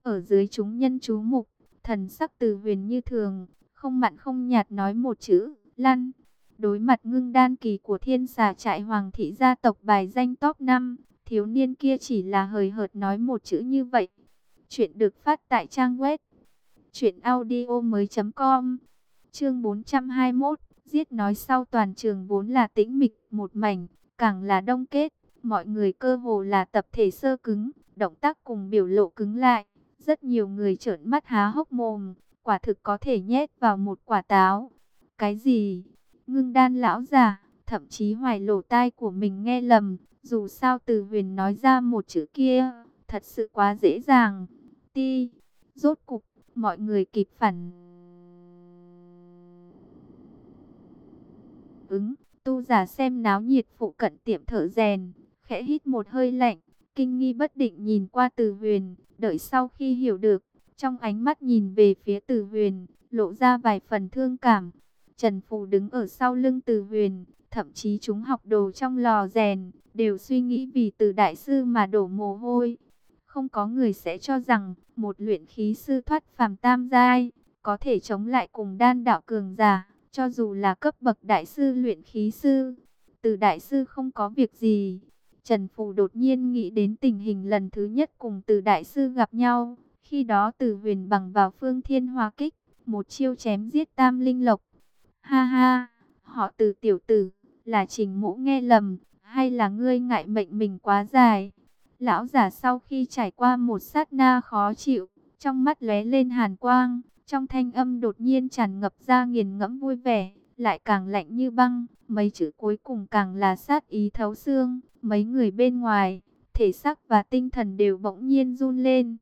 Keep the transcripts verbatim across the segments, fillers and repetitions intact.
Ở dưới chúng nhân chú mục, thần sắc Từ Huyền như thường, không mặn không nhạt nói một chữ, lăn. Đối mặt ngưng đan kỳ của thiên xà trại hoàng thị gia tộc bài danh top năm, thiếu niên kia chỉ là hời hợt nói một chữ như vậy. Chuyện được phát tại trang web truyện audio mới chấm com. Chương bốn trăm hai mươi mốt, giết nói sau toàn trường vốn là tĩnh mịch một mảnh, càng là đông kết, mọi người cơ hồ là tập thể sơ cứng, động tác cùng biểu lộ cứng lại, rất nhiều người trợn mắt há hốc mồm, quả thực có thể nhét vào một quả táo. Cái gì? Ngưng đan lão già, thậm chí hoài lỗ tai của mình nghe lầm, dù sao Từ Huyền nói ra một chữ kia, thật sự quá dễ dàng. Ti, rốt cục, mọi người kịp phản ứng, tu giả xem náo nhiệt phụ cận tiệm thợ rèn, khẽ hít một hơi lạnh, kinh nghi bất định nhìn qua Từ Huyền, đợi sau khi hiểu được, trong ánh mắt nhìn về phía Từ Huyền, lộ ra vài phần thương cảm. Trần Phù đứng ở sau lưng Từ Huyền, thậm chí chúng học đồ trong lò rèn, đều suy nghĩ vì Từ đại sư mà đổ mồ hôi. Không có người sẽ cho rằng, một luyện khí sư thoát phàm tam giai, có thể chống lại cùng đan đạo cường giả, cho dù là cấp bậc đại sư luyện khí sư. Từ đại sư không có việc gì. Trần Phù đột nhiên nghĩ đến tình hình lần thứ nhất cùng Từ đại sư gặp nhau. Khi đó Từ Huyền bằng vào Phương Thiên Hoa Kích, một chiêu chém giết tam linh lộc. Ha ha, họ Từ tiểu tử, là Trình Mỗ nghe lầm, hay là ngươi ngại mệnh mình quá dài? Lão giả sau khi trải qua một sát na khó chịu, trong mắt lóe lên hàn quang, trong thanh âm đột nhiên tràn ngập ra nghiền ngẫm vui vẻ, lại càng lạnh như băng, mấy chữ cuối cùng càng là sát ý thấu xương. Mấy người bên ngoài, thể xác và tinh thần đều bỗng nhiên run lên.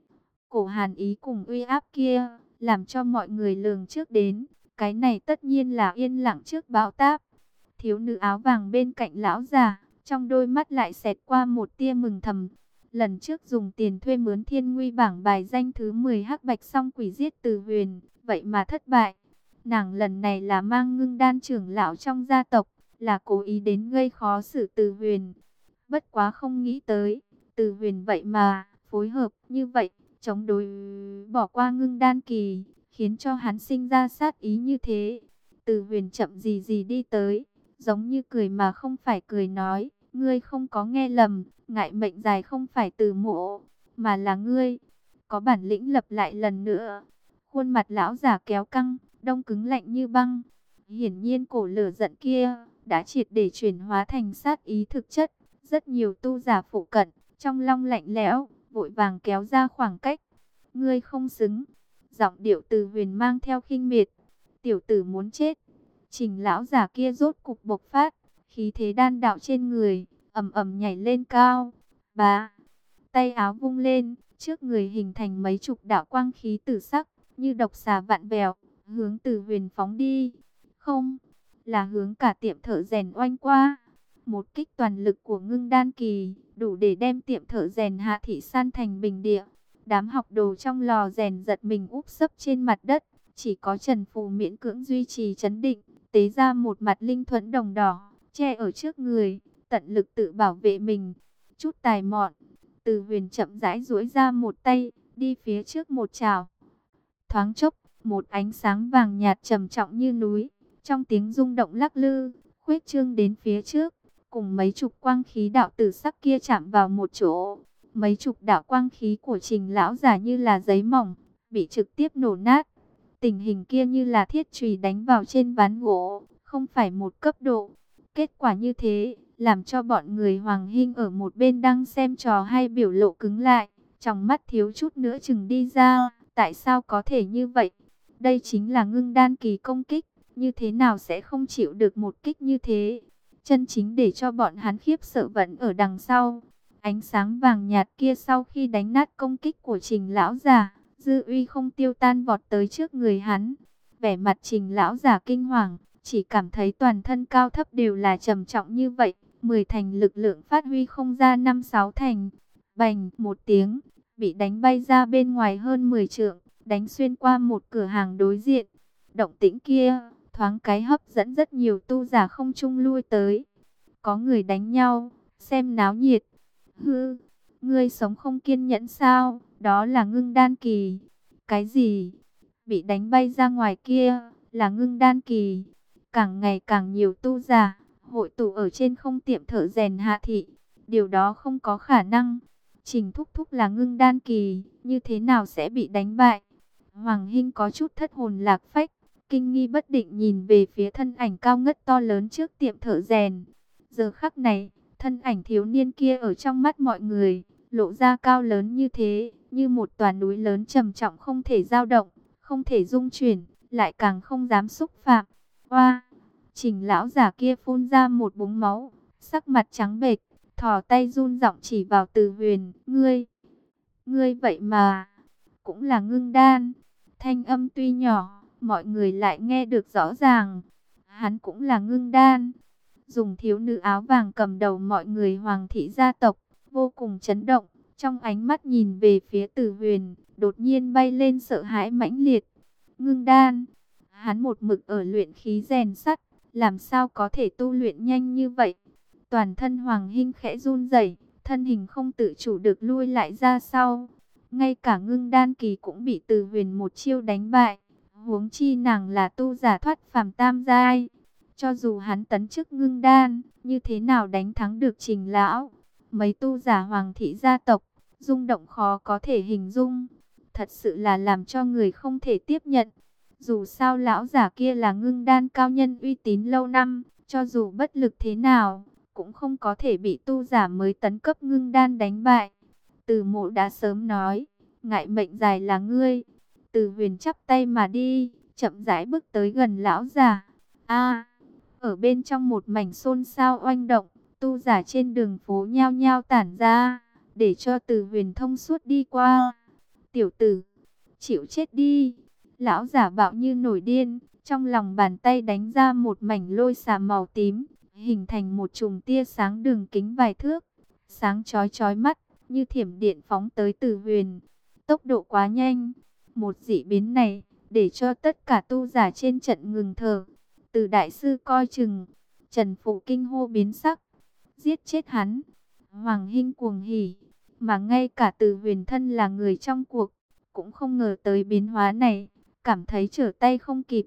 Cổ hàn ý cùng uy áp kia, làm cho mọi người lường trước đến, cái này tất nhiên là yên lặng trước bão táp. Thiếu nữ áo vàng bên cạnh lão già, trong đôi mắt lại xẹt qua một tia mừng thầm. Lần trước dùng tiền thuê mướn thiên nguy bảng bài danh thứ mười hắc bạch song quỷ giết Từ Huyền, vậy mà thất bại. Nàng lần này là mang ngưng đan trưởng lão trong gia tộc, là cố ý đến gây khó xử Từ Huyền. Bất quá không nghĩ tới, Từ Huyền vậy mà, phối hợp như vậy, chống đối bỏ qua ngưng đan kỳ, khiến cho hắn sinh ra sát ý như thế. Từ Huyền chậm gì gì đi tới, giống như cười mà không phải cười nói, ngươi không có nghe lầm, ngại mệnh dài không phải Từ Mỗ, mà là ngươi. Có bản lĩnh lập lại lần nữa. Khuôn mặt lão già kéo căng, đông cứng lạnh như băng. Hiển nhiên cổ lửa giận kia đã triệt để chuyển hóa thành sát ý thực chất. Rất nhiều tu giả phụ cận, trong long lạnh lẽo, vội vàng kéo ra khoảng cách. Ngươi không xứng. Giọng điệu Từ Huyền mang theo khinh miệt. Tiểu tử muốn chết. Trình lão già kia rốt cục bộc phát, khí thế đan đạo trên người, ầm ầm nhảy lên cao. Bá, tay áo vung lên, trước người hình thành mấy chục đạo quang khí tử sắc, như độc xà vạn vẹo, hướng Từ Huyền phóng đi. Không, là hướng cả tiệm thợ rèn oanh qua. Một kích toàn lực của ngưng đan kỳ, đủ để đem tiệm thợ rèn Hạ Thị san thành bình địa. Đám học đồ trong lò rèn giật mình úp sấp trên mặt đất, chỉ có Trần Phù miễn cưỡng duy trì trấn định, tế ra một mặt linh thuẫn đồng đỏ, che ở trước người, tận lực tự bảo vệ mình. Chút tài mọn, Từ Huyền chậm rãi duỗi ra một tay, đi phía trước một chảo. Thoáng chốc, một ánh sáng vàng nhạt trầm trọng như núi, trong tiếng rung động lắc lư, khuếch trương đến phía trước, cùng mấy chục quang khí đạo tử sắc kia chạm vào một chỗ. Mấy chục đạo quang khí của Trình lão giả như là giấy mỏng, bị trực tiếp nổ nát. Tình hình kia như là thiết chùy đánh vào trên ván gỗ, không phải một cấp độ. Kết quả như thế, làm cho bọn người Hoàng Hinh ở một bên đang xem trò hay biểu lộ cứng lại, trong mắt thiếu chút nữa chừng đi ra. Tại sao có thể như vậy? Đây chính là ngưng đan kỳ công kích, như thế nào sẽ không chịu được một kích như thế? Chân chính để cho bọn hắn khiếp sợ vẫn ở đằng sau. Ánh sáng vàng nhạt kia sau khi đánh nát công kích của Trình lão giả, dư uy không tiêu tan vọt tới trước người hắn. Vẻ mặt Trình lão giả kinh hoàng, chỉ cảm thấy toàn thân cao thấp đều là trầm trọng như vậy, mười thành lực lượng phát huy không ra năm sáu thành. Bành một tiếng, bị đánh bay ra bên ngoài hơn mười trượng, đánh xuyên qua một cửa hàng đối diện. Động tĩnh kia, thoáng cái hấp dẫn rất nhiều tu giả không trung lui tới. Có người đánh nhau, xem náo nhiệt. Hư, ngươi sống không kiên nhẫn sao? đó là ngưng đan kỳ. Cái gì? Bị đánh bay ra ngoài kia là ngưng đan kỳ. Càng ngày càng nhiều tu giả hội tụ ở trên không tiệm thợ rèn Hạ thị. Điều đó không có khả năng. Trình Thúc Thúc là ngưng đan kỳ, như thế nào sẽ bị đánh bại? Hoàng Hinh có chút thất hồn lạc phách, kinh nghi bất định nhìn về phía thân ảnh cao ngất to lớn trước tiệm thợ rèn. Giờ khắc này, thân ảnh thiếu niên kia ở trong mắt mọi người, lộ ra cao lớn như thế, như một tòa núi lớn trầm trọng không thể dao động, không thể dung chuyển, lại càng không dám xúc phạm. Oa! Trình lão giả kia phun ra một búng máu, sắc mặt trắng bệch, thò tay run giọng chỉ vào Từ Huyền, "Ngươi, ngươi vậy mà cũng là ngưng đan." Thanh âm tuy nhỏ, mọi người lại nghe được rõ ràng. Hắn cũng là ngưng đan. Dùng thiếu nữ áo vàng cầm đầu mọi người Hoàng thị gia tộc, vô cùng chấn động, trong ánh mắt nhìn về phía Từ Huyền, đột nhiên bay lên sợ hãi mãnh liệt. Ngưng đan, hắn một mực ở luyện khí rèn sắt, làm sao có thể tu luyện nhanh như vậy? Toàn thân Hoàng Hinh khẽ run rẩy, thân hình không tự chủ được lui lại ra sau. Ngay cả ngưng đan kỳ cũng bị Từ Huyền một chiêu đánh bại, huống chi nàng là tu giả thoát phàm tam giai. Cho dù hắn tấn chức ngưng đan, như thế nào đánh thắng được Trình lão? Mấy tu giả Hoàng thị gia tộc, rung động khó có thể hình dung. Thật sự là làm cho người không thể tiếp nhận. Dù sao lão giả kia là ngưng đan cao nhân uy tín lâu năm, cho dù bất lực thế nào, cũng không có thể bị tu giả mới tấn cấp ngưng đan đánh bại. Từ Mộ đã sớm nói, ngại mệnh dài là ngươi. Từ Huyền chắp tay mà đi, chậm rãi bước tới gần lão giả. A, ở bên trong một mảnh xôn xao oanh động, tu giả trên đường phố nhao nhao tản ra, để cho Từ Huyền thông suốt đi qua. Tiểu tử, chịu chết đi. Lão giả bạo như nổi điên, trong lòng bàn tay đánh ra một mảnh lôi xà màu tím, hình thành một chùm tia sáng đường kính vài thước, sáng chói chói mắt, như thiểm điện phóng tới Từ Huyền. Tốc độ quá nhanh, một dị biến này, để cho tất cả tu giả trên trận ngừng thở. Từ đại sư coi chừng, Trần Phụ kinh hô biến sắc, giết chết hắn. Hoàng Hinh cuồng hỉ, mà ngay cả Từ Huyền thân là người trong cuộc, cũng không ngờ tới biến hóa này, cảm thấy trở tay không kịp.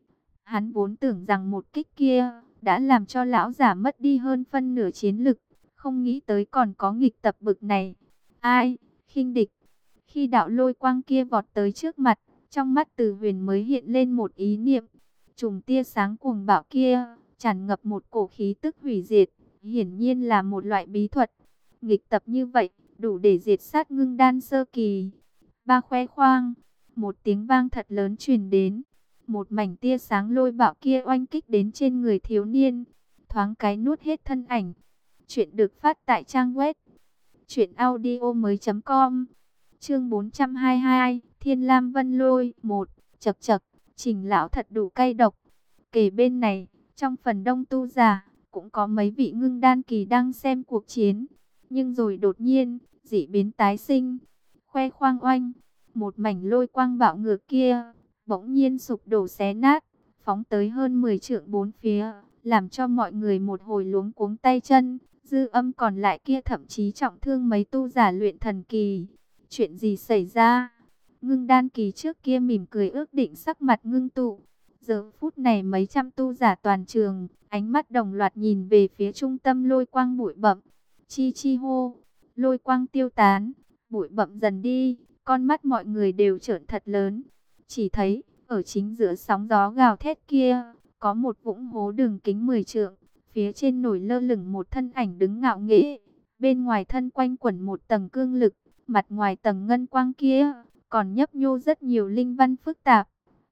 Hắn vốn tưởng rằng một kích kia đã làm cho lão giả mất đi hơn phân nửa chiến lực, không nghĩ tới còn có nghịch tập bực này. Ai, khinh địch. Khi đạo lôi quang kia vọt tới trước mặt, trong mắt Từ Huyền mới hiện lên một ý niệm. Chùm tia sáng cuồng bạo kia tràn ngập một cổ khí tức hủy diệt, hiển nhiên là một loại bí thuật. Nghịch tập như vậy, đủ để diệt sát ngưng đan sơ kỳ. Ba khoe khoang, một tiếng vang thật lớn truyền đến. Một mảnh tia sáng lôi bạo kia oanh kích đến trên người thiếu niên, thoáng cái nuốt hết thân ảnh. Chuyện được phát tại trang web truyện audio mới chấm com. Chương bốn trăm hai mươi hai, Thiên Lam Vân Lôi một. Chậc chậc, Trình lão thật đủ cay độc. Kể bên này, trong phần đông tu giả, cũng có mấy vị ngưng đan kỳ đang xem cuộc chiến. Nhưng rồi đột nhiên, dị biến tái sinh. Khoe khoang oanh, một mảnh lôi quang bạo ngược kia bỗng nhiên sụp đổ xé nát, phóng tới hơn mười trượng bốn phía, làm cho mọi người một hồi luống cuống tay chân. Dư âm còn lại kia thậm chí trọng thương mấy tu giả luyện thần kỳ. Chuyện gì xảy ra? Ngưng đan kỳ trước kia mỉm cười ước định sắc mặt ngưng tụ. Giờ phút này mấy trăm tu giả toàn trường, ánh mắt đồng loạt nhìn về phía trung tâm lôi quang bụi bậm. Chi chi hô, lôi quang tiêu tán, bụi bậm dần đi, con mắt mọi người đều trợn thật lớn. Chỉ thấy, ở chính giữa sóng gió gào thét kia, có một vũng hố đường kính mười trượng, phía trên nổi lơ lửng một thân ảnh đứng ngạo nghễ, bên ngoài thân quanh quẩn một tầng cương lực, mặt ngoài tầng ngân quang kia, còn nhấp nhô rất nhiều linh văn phức tạp.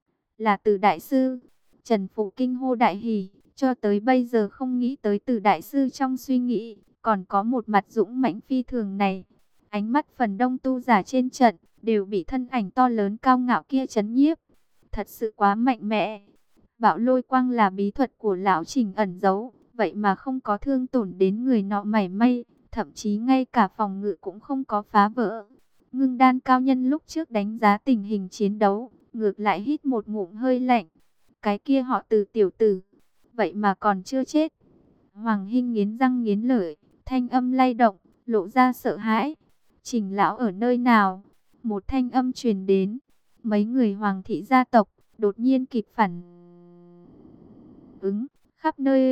Là Từ đại sư. Trần Phụ kinh hô đại hỉ, cho tới bây giờ không nghĩ tới Từ đại sư trong suy nghĩ, còn có một mặt dũng mãnh phi thường này. Ánh mắt phần đông tu giả trên trận, đều bị thân ảnh to lớn cao ngạo kia chấn nhiếp. Thật sự quá mạnh mẽ. Bạo lôi quang là bí thuật của lão Trình ẩn giấu, vậy mà không có thương tổn đến người nọ mảy may, thậm chí ngay cả phòng ngự cũng không có phá vỡ. Ngưng đan cao nhân lúc trước đánh giá tình hình chiến đấu, ngược lại hít một ngụm hơi lạnh. Cái kia họ Từ tiểu tử, vậy mà còn chưa chết. Hoàng Hinh nghiến răng nghiến lợi, thanh âm lay động, lộ ra sợ hãi. Trình lão ở nơi nào? Một thanh âm truyền đến. Mấy người hoàng thị gia tộc đột nhiên kịp phản ứng, khắp nơi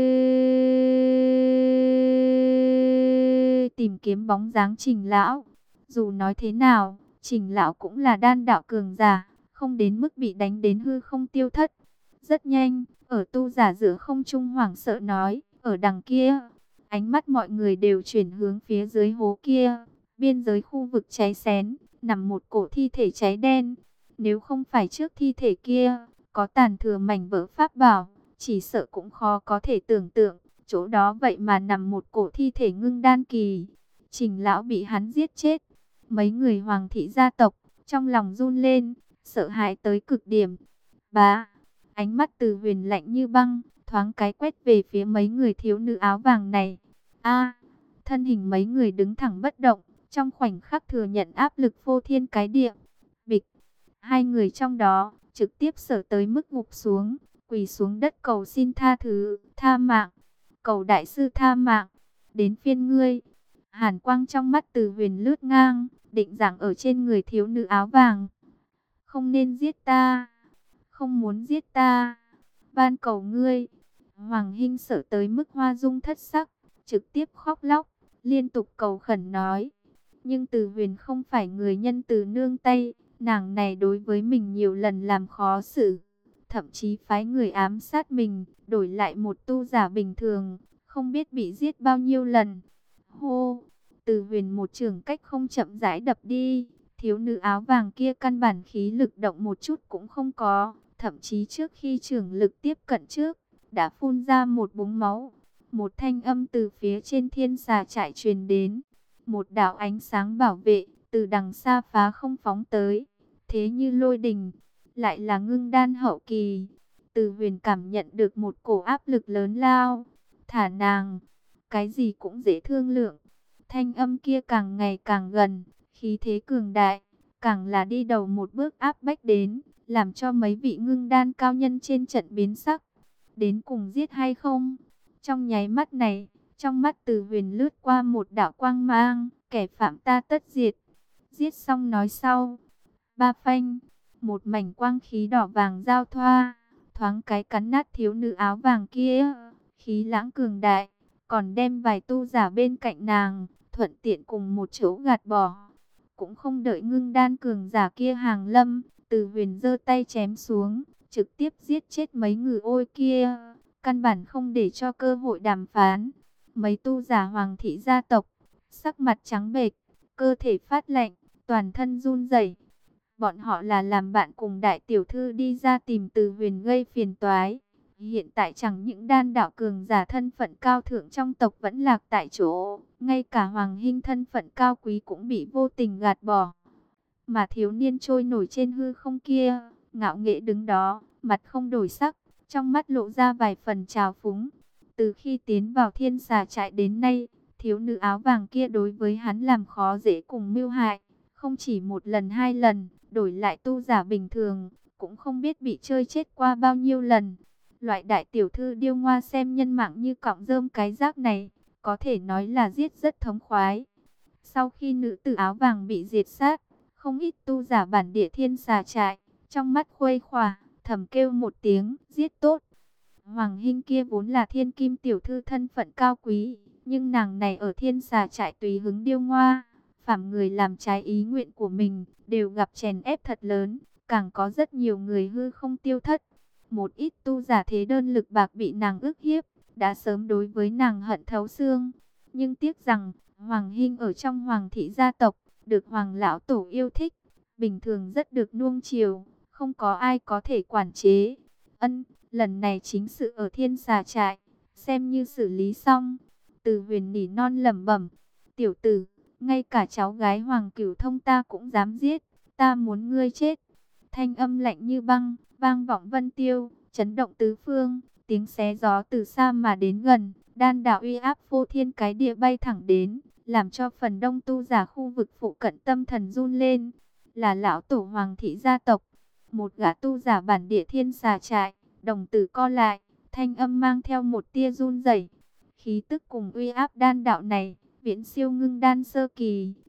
tìm kiếm bóng dáng Trình lão. Dù nói thế nào, Trình lão cũng là đan đạo cường giả, không đến mức bị đánh đến hư không tiêu thất. Rất nhanh, ở tu giả giữa không trung hoảng sợ nói, ở đằng kia. Ánh mắt mọi người đều chuyển hướng phía dưới hố kia. Biên giới khu vực cháy xém, nằm một cổ thi thể cháy đen. Nếu không phải trước thi thể kia có tàn thừa mảnh vỡ pháp bảo, chỉ sợ cũng khó có thể tưởng tượng, chỗ đó vậy mà nằm một cổ thi thể ngưng đan kỳ. Trình lão bị hắn giết chết. Mấy người hoàng thị gia tộc trong lòng run lên, sợ hãi tới cực điểm. Bá, ánh mắt Từ Huyền lạnh như băng, thoáng cái quét về phía mấy người thiếu nữ áo vàng này. A, thân hình mấy người đứng thẳng bất động, trong khoảnh khắc thừa nhận áp lực phô thiên cái địa. Bịch, hai người trong đó trực tiếp sở tới mức gục xuống, quỳ xuống đất cầu xin tha thứ, tha mạng, cầu đại sư tha mạng, đến phiên ngươi. Hàn quang trong mắt Từ Huyền lướt ngang, định giảng ở trên người thiếu nữ áo vàng. Không nên giết ta, không muốn giết ta, van cầu ngươi. Hoàng Hinh sợ tới mức hoa dung thất sắc, trực tiếp khóc lóc, liên tục cầu khẩn nói. Nhưng Từ Huyền không phải người nhân từ nương tay, nàng này đối với mình nhiều lần làm khó xử, thậm chí phái người ám sát mình, đổi lại một tu giả bình thường, không biết bị giết bao nhiêu lần. Hô, Từ Huyền một trường cách không chậm rãi đập đi, thiếu nữ áo vàng kia căn bản khí lực động một chút cũng không có, thậm chí trước khi trường lực tiếp cận trước, đã phun ra một búng máu. Một thanh âm từ phía trên thiên xà trại truyền đến, một đạo ánh sáng bảo vệ từ đằng xa phá không phóng tới, thế như lôi đình, lại là ngưng đan hậu kỳ. Từ Huyền cảm nhận được một cổ áp lực lớn lao. Thả nàng, cái gì cũng dễ thương lượng. Thanh âm kia càng ngày càng gần, khí thế cường đại, càng là đi đầu một bước áp bách đến, làm cho mấy vị ngưng đan cao nhân trên trận biến sắc. Đến cùng giết hay không? Trong nháy mắt này, trong mắt Từ Huyền lướt qua một đạo quang mang, kẻ phạm ta tất diệt. Giết xong nói sau. Ba phanh, một mảnh quang khí đỏ vàng giao thoa, thoáng cái cắn nát thiếu nữ áo vàng kia. Khí lãng cường đại, còn đem vài tu giả bên cạnh nàng, thuận tiện cùng một chỗ gạt bỏ. Cũng không đợi ngưng đan cường giả kia hàng lâm, Từ Huyền giơ tay chém xuống, trực tiếp giết chết mấy người ôi kia, căn bản không để cho cơ hội đàm phán. Mấy tu giả hoàng thị gia tộc, sắc mặt trắng bệch, cơ thể phát lạnh, toàn thân run rẩy. Bọn họ là làm bạn cùng đại tiểu thư đi ra tìm Từ Huyền gây phiền toái. Hiện tại chẳng những đan đạo cường giả thân phận cao thượng trong tộc vẫn lạc tại chỗ, ngay cả Hoàng Hinh thân phận cao quý cũng bị vô tình gạt bỏ. Mà thiếu niên trôi nổi trên hư không kia, ngạo nghễ đứng đó, mặt không đổi sắc, trong mắt lộ ra vài phần trào phúng. Từ khi tiến vào thiên xà trại đến nay, thiếu nữ áo vàng kia đối với hắn làm khó dễ cùng mưu hại, không chỉ một lần hai lần, đổi lại tu giả bình thường, cũng không biết bị chơi chết qua bao nhiêu lần. Loại đại tiểu thư điêu ngoa xem nhân mạng như cọng rơm cái rác này, có thể nói là giết rất thống khoái. Sau khi nữ tử áo vàng bị diệt sát, không ít tu giả bản địa thiên xà trại, trong mắt khuây khỏa, thầm kêu một tiếng, giết tốt. Hoàng Hinh kia vốn là thiên kim tiểu thư thân phận cao quý, nhưng nàng này ở thiên xà trại tùy hứng điêu ngoa, phàm người làm trái ý nguyện của mình, đều gặp chèn ép thật lớn, càng có rất nhiều người hư không tiêu thất. Một ít tu giả thế đơn lực bạc bị nàng ức hiếp, đã sớm đối với nàng hận thấu xương. Nhưng tiếc rằng, Hoàng Hinh ở trong hoàng thị gia tộc, được hoàng lão tổ yêu thích, bình thường rất được nuông chiều, không có ai có thể quản chế. Ân, lần này chính sự ở thiên xà trại, xem như xử lý xong. Từ Huyền nỉ non lẩm bẩm, tiểu tử, ngay cả cháu gái Hoàng Cửu Thông ta cũng dám giết, ta muốn ngươi chết. Thanh âm lạnh như băng, vang vọng vân tiêu, chấn động tứ phương, tiếng xé gió từ xa mà đến gần, đan đạo uy áp phô thiên cái địa bay thẳng đến, làm cho phần đông tu giả khu vực phụ cận tâm thần run lên. Là lão tổ hoàng thị gia tộc, một gã tu giả bản địa thiên xà trại, đồng tử co lại, thanh âm mang theo một tia run rẩy. Khí tức cùng uy áp đan đạo này, viễn siêu ngưng đan sơ kỳ,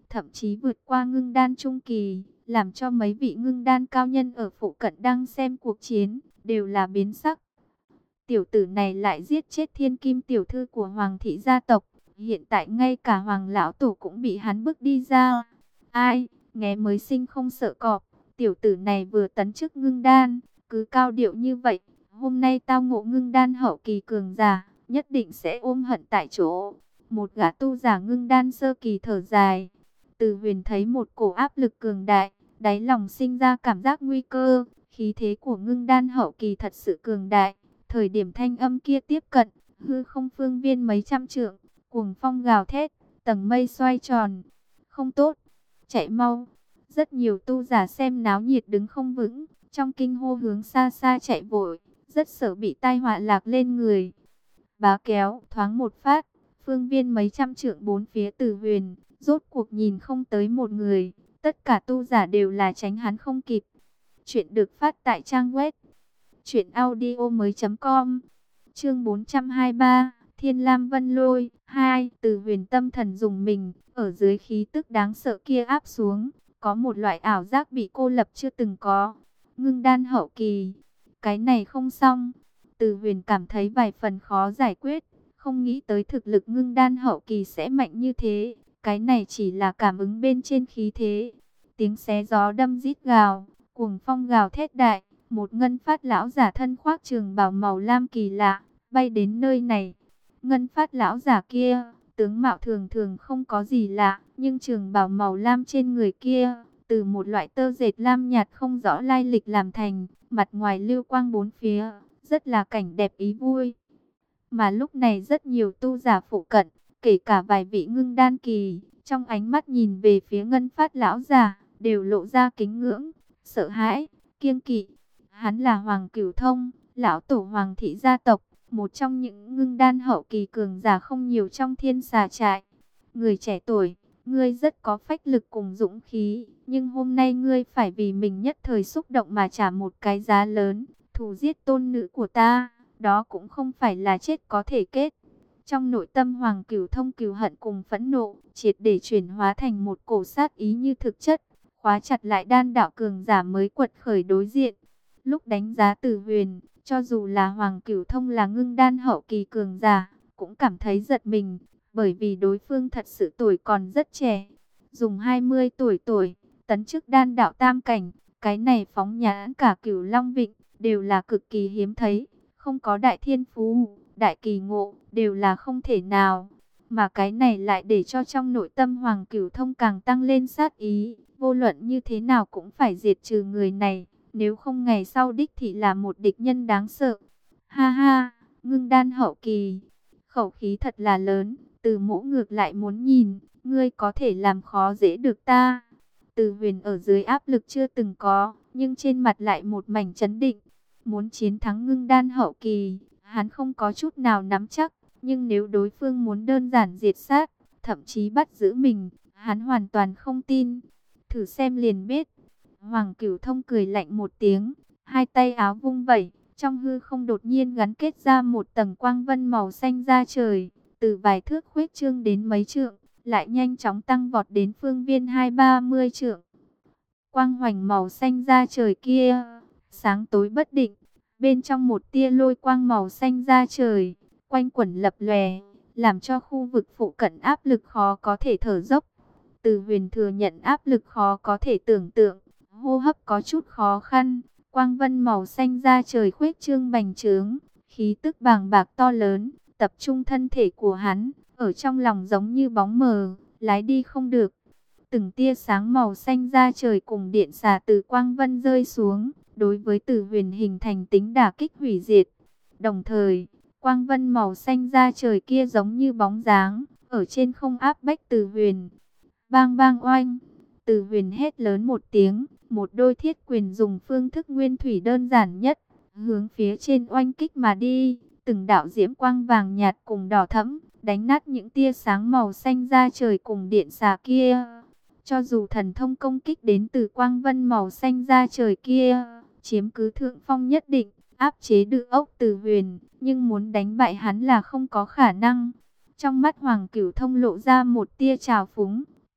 thậm chí vượt qua ngưng đan trung kỳ, làm cho mấy vị ngưng đan cao nhân ở phụ cận đang xem cuộc chiến, đều là biến sắc. Tiểu tử này lại giết chết thiên kim tiểu thư của hoàng thị gia tộc, hiện tại ngay cả hoàng lão tổ cũng bị hắn bức đi ra. Ai, nghe mới sinh không sợ cọp, tiểu tử này vừa tấn chức ngưng đan, cứ cao điệu như vậy, hôm nay tao ngộ ngưng đan hậu kỳ cường giả, nhất định sẽ ôm hận tại chỗ. Một gã tu giả ngưng đan sơ kỳ thở dài. Từ Huyền thấy một cổ áp lực cường đại, đáy lòng sinh ra cảm giác nguy cơ, khí thế của ngưng đan hậu kỳ thật sự cường đại. Thời điểm thanh âm kia tiếp cận, hư không phương viên mấy trăm trượng, cuồng phong gào thét, tầng mây xoay tròn. Không tốt, chạy mau. Rất nhiều tu giả xem náo nhiệt đứng không vững, trong kinh hô hướng xa xa chạy vội, rất sợ bị tai họa lạc lên người. Bá kéo, thoáng một phát, phương viên mấy trăm trượng bốn phía Từ Huyền, rốt cuộc nhìn không tới một người, tất cả tu giả đều là tránh hắn không kịp. Chuyện được phát tại trang web truyện audio mới.com. Chương bốn trăm hai mươi ba, Thiên Lam Vân Lôi hai. Từ Huyền tâm thần dùng mình, ở dưới khí tức đáng sợ kia áp xuống, có một loại ảo giác bị cô lập chưa từng có. Ngưng đan hậu kỳ, cái này không xong. Từ Huyền cảm thấy vài phần khó giải quyết, không nghĩ tới thực lực ngưng đan hậu kỳ sẽ mạnh như thế. Cái này chỉ là cảm ứng bên trên khí thế. Tiếng xé gió đâm rít gào, cuồng phong gào thét đại. Một ngân phát lão giả thân khoác trường bào màu lam kỳ lạ, bay đến nơi này. Ngân phát lão giả kia, tướng mạo thường thường không có gì lạ, nhưng trường bào màu lam trên người kia, từ một loại tơ dệt lam nhạt không rõ lai lịch làm thành, mặt ngoài lưu quang bốn phía, rất là cảnh đẹp ý vui. Mà lúc này rất nhiều tu giả phụ cận, kể cả vài vị ngưng đan kỳ, trong ánh mắt nhìn về phía ngân phát lão giả, đều lộ ra kính ngưỡng, sợ hãi, kiêng kỵ. Hắn là Hoàng Cửu Thông, lão tổ Hoàng thị gia tộc, một trong những ngưng đan hậu kỳ cường giả không nhiều trong thiên xà trại. Người trẻ tuổi, ngươi rất có phách lực cùng dũng khí, nhưng hôm nay ngươi phải vì mình nhất thời xúc động mà trả một cái giá lớn, thù giết tôn nữ của ta, đó cũng không phải là chết có thể kết. Trong nội tâm Hoàng Cửu Thông cừu hận cùng phẫn nộ, triệt để chuyển hóa thành một cổ sát ý như thực chất, khóa chặt lại đan đạo cường giả mới quật khởi đối diện. Lúc đánh giá Từ Huyền, cho dù là Hoàng Cửu Thông là ngưng đan hậu kỳ cường giả, cũng cảm thấy giật mình, bởi vì đối phương thật sự tuổi còn rất trẻ. Dùng hai mươi tuổi tuổi, tấn chức đan đạo tam cảnh, cái này phóng nhãn cả Cửu Long Vịnh, đều là cực kỳ hiếm thấy, không có đại thiên phú, đại kỳ ngộ, đều là không thể nào. Mà cái này lại để cho trong nội tâm Hoàng Cửu Thông càng tăng lên sát ý, vô luận như thế nào cũng phải diệt trừ người này. Nếu không ngày sau đích thị là một địch nhân đáng sợ. Ha ha, ngưng đan hậu kỳ, khẩu khí thật là lớn. Từ Mỗ ngược lại muốn nhìn, ngươi có thể làm khó dễ được ta. Từ Huyền ở dưới áp lực chưa từng có, nhưng trên mặt lại một mảnh chấn định. Muốn chiến thắng ngưng đan hậu kỳ, hắn không có chút nào nắm chắc. Nhưng nếu đối phương muốn đơn giản diệt sát, thậm chí bắt giữ mình, hắn hoàn toàn không tin. Thử xem liền biết. Hoàng Cửu Thông cười lạnh một tiếng, hai tay áo vung vẩy, trong hư không đột nhiên gắn kết ra một tầng quang vân màu xanh ra trời, từ vài thước khuếch trương đến mấy trượng, lại nhanh chóng tăng vọt đến phương viên hai ba mươi trượng. Quang hoành màu xanh ra trời kia, sáng tối bất định, bên trong một tia lôi quang màu xanh ra trời, quanh quẩn lập lòe, làm cho khu vực phụ cận áp lực khó có thể thở dốc. Từ Huyền thừa nhận áp lực khó có thể tưởng tượng, hô hấp có chút khó khăn, quang vân màu xanh ra trời khuếch trương bành trướng, khí tức bàng bạc to lớn, tập trung thân thể của hắn, ở trong lòng giống như bóng mờ, lái đi không được. Từng tia sáng màu xanh ra trời cùng điện xà từ quang vân rơi xuống, đối với Từ Huyền hình thành tính đả kích hủy diệt. Đồng thời, quang vân màu xanh ra trời kia giống như bóng dáng, ở trên không áp bách Từ Huyền. Bang bang oanh, Từ Huyền hét lớn một tiếng, một đôi thiết quyền dùng phương thức nguyên thủy đơn giản nhất, hướng phía trên oanh kích mà đi, từng đạo diễm quang vàng nhạt cùng đỏ thẫm, đánh nát những tia sáng màu xanh ra trời cùng điện xà kia. Cho dù thần thông công kích đến từ quang vân màu xanh ra trời kia, chiếm cứ thượng phong nhất định, áp chế được ốc Từ Huyền, nhưng muốn đánh bại hắn là không có khả năng. Trong mắt Hoàng Cửu Thông lộ ra một tia trào phúng,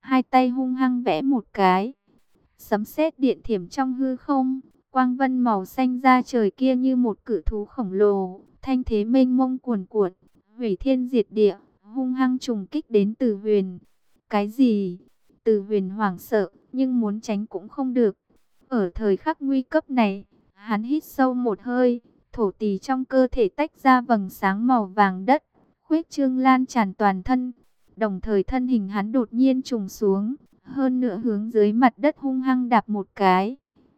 hai tay hung hăng vẽ một cái. Sấm sét điện thiểm trong hư không, quang vân màu xanh da trời kia như một cự thú khổng lồ, thanh thế mênh mông cuồn cuộn, hủy thiên diệt địa, hung hăng trùng kích đến Từ Huyền. Cái gì? Từ Huyền hoảng sợ, nhưng muốn tránh cũng không được. Ở thời khắc nguy cấp này, hắn hít sâu một hơi, thổ tỳ trong cơ thể tách ra vầng sáng màu vàng đất, khuếch trương lan tràn toàn thân. Đồng thời thân hình hắn đột nhiên trùng xuống, hơn nữa hướng dưới mặt đất hung hăng đạp một cái.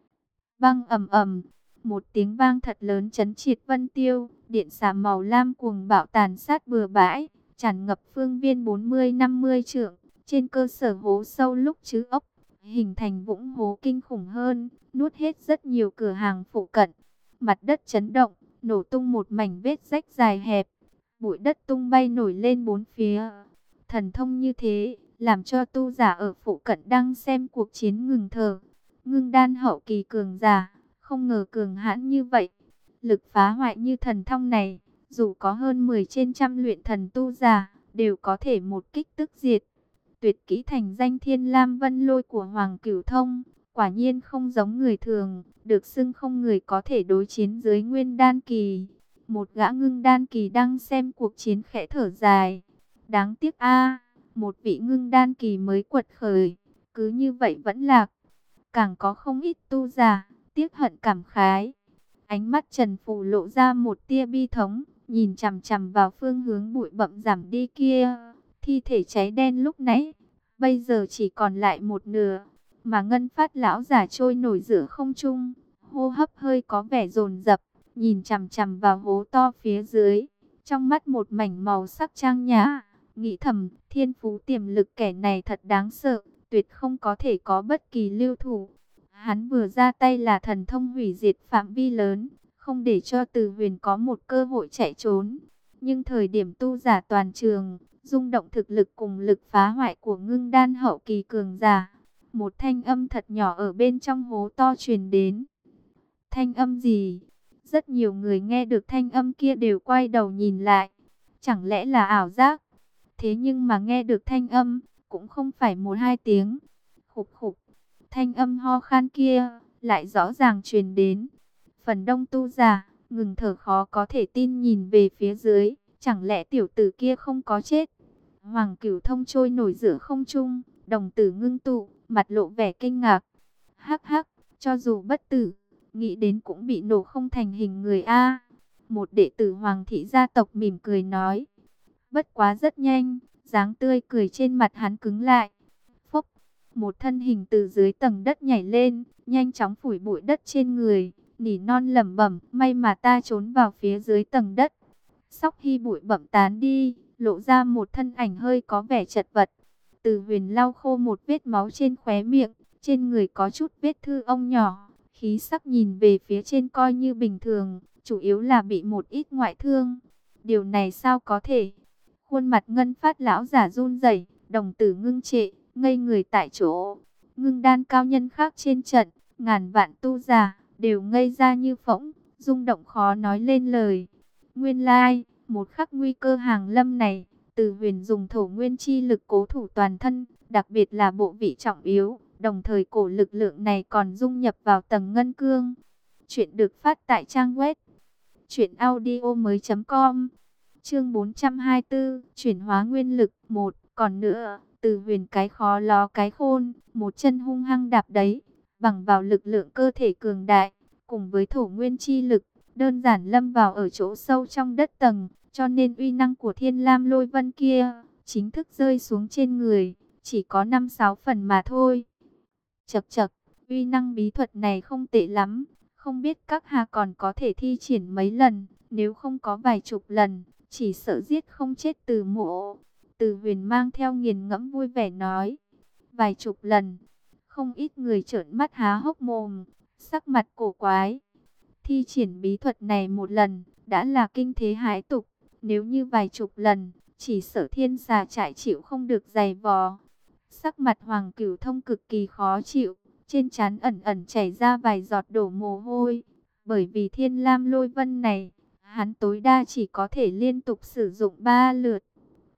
Vang ầm ầm, một tiếng vang thật lớn chấn triệt vân tiêu, điện xà màu lam cuồng bạo tàn sát bừa bãi, tràn ngập phương viên bốn mươi năm mươi trượng, trên cơ sở hố sâu lúc chứ ốc, hình thành vũng hố kinh khủng hơn, nuốt hết rất nhiều cửa hàng phụ cận. Mặt đất chấn động, nổ tung một mảnh vết rách dài hẹp, bụi đất tung bay nổi lên bốn phía. Thần thông như thế, làm cho tu giả ở phụ cận đang xem cuộc chiến ngừng thở. Ngưng đan hậu kỳ cường giả, không ngờ cường hãn như vậy. Lực phá hoại như thần thông này, dù có hơn mười trên trăm luyện thần tu giả, đều có thể một kích tức diệt. Tuyệt kỹ thành danh Thiên Lam Vân Lôi của Hoàng Cửu Thông, quả nhiên không giống người thường, được xưng không người có thể đối chiến dưới nguyên đan kỳ. Một gã ngưng đan kỳ đang xem cuộc chiến khẽ thở dài. Đáng tiếc a, một vị ngưng đan kỳ mới quật khởi, cứ như vậy vẫn lạc. Càng có không ít tu giả, tiếc hận cảm khái. Ánh mắt Trần Phù lộ ra một tia bi thống, nhìn chằm chằm vào phương hướng bụi bặm giảm đi kia. Thi thể cháy đen lúc nãy, bây giờ chỉ còn lại một nửa, mà ngân phát lão giả trôi nổi giữa không trung, hô hấp hơi có vẻ dồn dập, nhìn chằm chằm vào hố to phía dưới, trong mắt một mảnh màu sắc trang nhã, nghĩ thầm, thiên phú tiềm lực kẻ này thật đáng sợ, tuyệt không có thể có bất kỳ lưu thủ. Hắn vừa ra tay là thần thông hủy diệt phạm vi lớn, không để cho Từ Huyền có một cơ hội chạy trốn. Nhưng thời điểm tu giả toàn trường, rung động thực lực cùng lực phá hoại của ngưng đan hậu kỳ cường giả, một thanh âm thật nhỏ ở bên trong hố to truyền đến. Thanh âm gì? Rất nhiều người nghe được thanh âm kia đều quay đầu nhìn lại. Chẳng lẽ là ảo giác? Thế nhưng mà nghe được thanh âm, cũng không phải một hai tiếng. Khục khục, thanh âm ho khan kia, lại rõ ràng truyền đến. Phần đông tu giả, ngừng thở khó có thể tin nhìn về phía dưới. Chẳng lẽ tiểu tử kia không có chết? Hoàng Cửu Thông trôi nổi giữa không trung, đồng tử ngưng tụ, mặt lộ vẻ kinh ngạc. Hắc hắc, cho dù bất tử, nghĩ đến cũng bị nổ không thành hình người a. Một đệ tử Hoàng thị gia tộc mỉm cười nói. Bất quá rất nhanh, dáng tươi cười trên mặt hắn cứng lại. Phốc, một thân hình từ dưới tầng đất nhảy lên, nhanh chóng phủi bụi đất trên người, nỉ non lẩm bẩm, may mà ta trốn vào phía dưới tầng đất. Sóc khi bụi bặm tán đi, lộ ra một thân ảnh hơi có vẻ chật vật. Từ Huyền lau khô một vết máu trên khóe miệng, trên người có chút vết thư ông nhỏ, khí sắc nhìn về phía trên coi như bình thường, chủ yếu là bị một ít ngoại thương. Điều này sao có thể? Khuôn mặt ngân phát lão giả run rẩy, đồng tử ngưng trệ, ngây người tại chỗ. Ngưng đan cao nhân khác trên trận, ngàn vạn tu giả, đều ngây ra như phỗng, rung động khó nói lên lời. Nguyên lai, một khắc nguy cơ hàng lâm này, Từ Huyền dùng thổ nguyên chi lực cố thủ toàn thân, đặc biệt là bộ vị trọng yếu, đồng thời cổ lực lượng này còn dung nhập vào tầng ngân cương. Chuyện được phát tại trang web truyện audio mới chấm com. Chương bốn trăm hai mươi tư, chuyển hóa nguyên lực một. Còn nữa, Từ Huyền cái khó ló cái khôn, một chân hung hăng đạp đấy, bằng vào lực lượng cơ thể cường đại, cùng với thổ nguyên chi lực, đơn giản lâm vào ở chỗ sâu trong đất tầng, cho nên uy năng của Thiên Lam Lôi Vân kia chính thức rơi xuống trên người, chỉ có năm sáu phần mà thôi. Chậc chậc, uy năng bí thuật này không tệ lắm, không biết các hạ còn có thể thi triển mấy lần, nếu không có vài chục lần, chỉ sợ giết không chết Từ Mộ. Từ Huyền mang theo nghiền ngẫm vui vẻ nói, vài chục lần, không ít người trợn mắt há hốc mồm, sắc mặt cổ quái. Thi triển bí thuật này một lần, đã là kinh thế hãi tục, nếu như vài chục lần, chỉ sợ thiên xà trại chịu không được dày vò. Sắc mặt Hoàng Cửu Thông cực kỳ khó chịu, trên trán ẩn ẩn chảy ra vài giọt đổ mồ hôi, bởi vì Thiên Lam Lôi Vân này, hắn tối đa chỉ có thể liên tục sử dụng ba lượt.